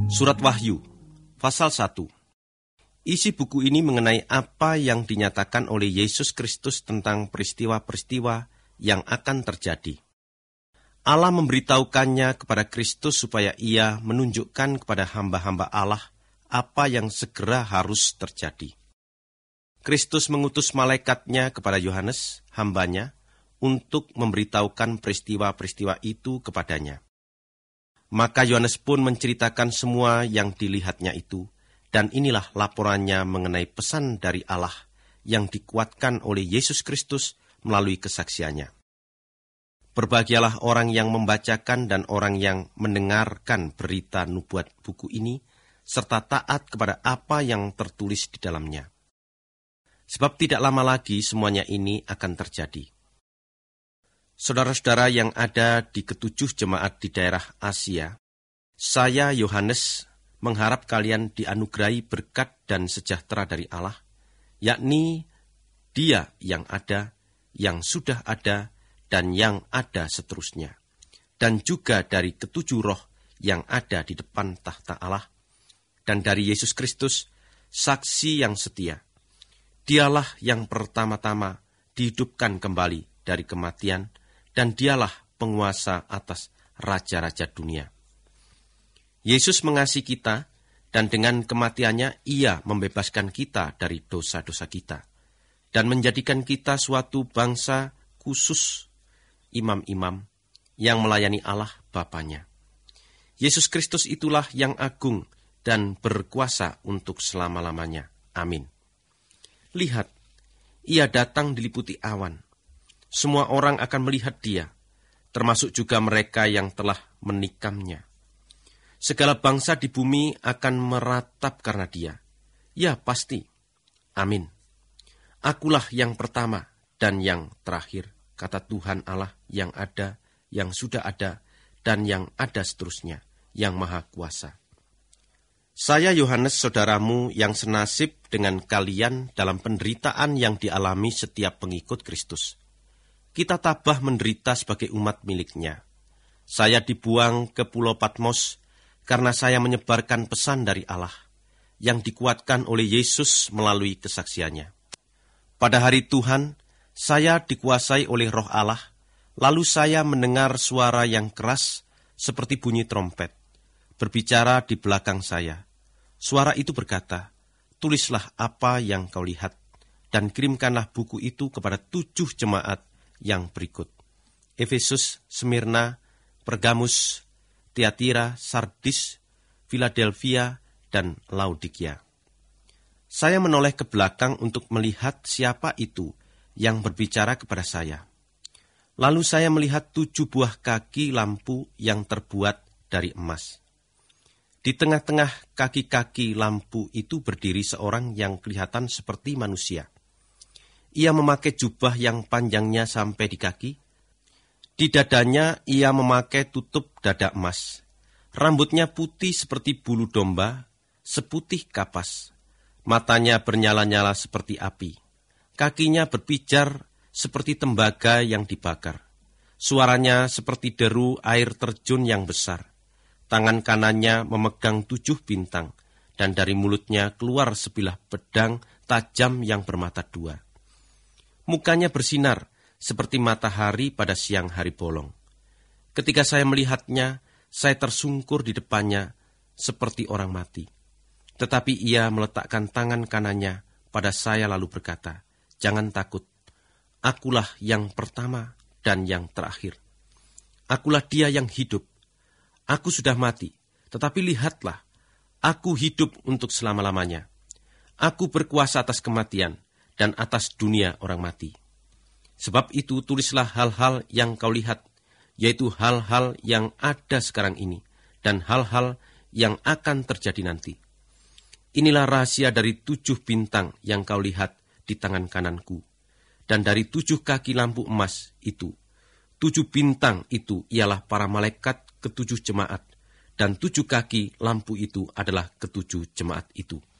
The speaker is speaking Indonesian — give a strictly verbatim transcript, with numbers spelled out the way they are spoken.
Surat Wahyu, pasal satu. Isi buku ini mengenai apa yang dinyatakan oleh Yesus Kristus tentang peristiwa-peristiwa yang akan terjadi. Allah memberitahukannya kepada Kristus supaya ia menunjukkan kepada hamba-hamba Allah apa yang segera harus terjadi. Kristus mengutus malaikatnya kepada Yohanes, hambanya, untuk memberitahukan peristiwa-peristiwa itu kepadanya. Maka Yohanes pun menceritakan semua yang dilihatnya itu, dan inilah laporannya mengenai pesan dari Allah yang dikuatkan oleh Yesus Kristus melalui kesaksiannya. Berbahagialah orang yang membacakan dan orang yang mendengarkan berita nubuat buku ini, serta taat kepada apa yang tertulis di dalamnya. Sebab tidak lama lagi semuanya ini akan terjadi. Saudara-saudara yang ada di ketujuh jemaat di daerah Asia, saya Yohanes mengharap kalian dianugerahi berkat dan sejahtera dari Allah, yakni Dia yang ada, yang sudah ada, dan yang ada seterusnya, dan juga dari ketujuh roh yang ada di depan tahta Allah, dan dari Yesus Kristus, saksi yang setia. Dialah yang pertama-tama dihidupkan kembali dari kematian, dan dialah penguasa atas raja-raja dunia. Yesus mengasihi kita, dan dengan kematiannya ia membebaskan kita dari dosa-dosa kita, dan menjadikan kita suatu bangsa khusus, imam-imam yang melayani Allah Bapanya. Yesus Kristus itulah yang agung dan berkuasa untuk selama-lamanya. Amin. Lihat, ia datang diliputi awan. Semua orang akan melihat dia, termasuk juga mereka yang telah menikamnya. Segala bangsa di bumi akan meratap karena dia. Ya, pasti. Amin. Akulah yang pertama dan yang terakhir, kata Tuhan Allah yang ada, yang sudah ada, dan yang ada seterusnya, yang maha kuasa. Saya Yohanes, saudaramu yang senasib dengan kalian dalam penderitaan yang dialami setiap pengikut Kristus. Kita tabah menderita sebagai umat miliknya. Saya dibuang ke Pulau Patmos karena saya menyebarkan pesan dari Allah yang dikuatkan oleh Yesus melalui kesaksiannya. Pada hari Tuhan, saya dikuasai oleh Roh Allah, lalu saya mendengar suara yang keras seperti bunyi trompet, berbicara di belakang saya. Suara itu berkata, tulislah apa yang kau lihat, dan kirimkanlah buku itu kepada tujuh jemaat yang berikut. Efesus, Smyrna, Pergamus, Tiatira, Sardis, Philadelphia, dan Laodikia. Saya menoleh ke belakang untuk melihat siapa itu yang berbicara kepada saya. Lalu saya melihat tujuh buah kaki lampu yang terbuat dari emas. Di tengah-tengah kaki-kaki lampu itu berdiri seorang yang kelihatan seperti manusia. Ia memakai jubah yang panjangnya sampai di kaki. Di dadanya ia memakai tutup dada emas. Rambutnya putih seperti bulu domba, seputih kapas. Matanya bernyala-nyala seperti api. Kakinya berpijar seperti tembaga yang dibakar. Suaranya seperti deru air terjun yang besar. Tangan kanannya memegang tujuh bintang, dan dari mulutnya keluar sebilah pedang tajam yang bermata dua. Mukanya bersinar seperti matahari pada siang hari bolong. Ketika saya melihatnya, saya tersungkur di depannya seperti orang mati. Tetapi ia meletakkan tangan kanannya pada saya lalu berkata, jangan takut, akulah yang pertama dan yang terakhir. Akulah dia yang hidup. Aku sudah mati, tetapi lihatlah, aku hidup untuk selama-lamanya. Aku berkuasa atas kematian dan atas dunia orang mati. Sebab itu tulislah hal-hal yang kau lihat, yaitu hal-hal yang ada sekarang ini, dan hal-hal yang akan terjadi nanti. Inilah rahasia dari tujuh bintang yang kau lihat di tangan kananku, dan dari tujuh kaki lampu emas itu. Tujuh bintang itu ialah para malaikat ketujuh jemaat, dan tujuh kaki lampu itu adalah ketujuh jemaat itu.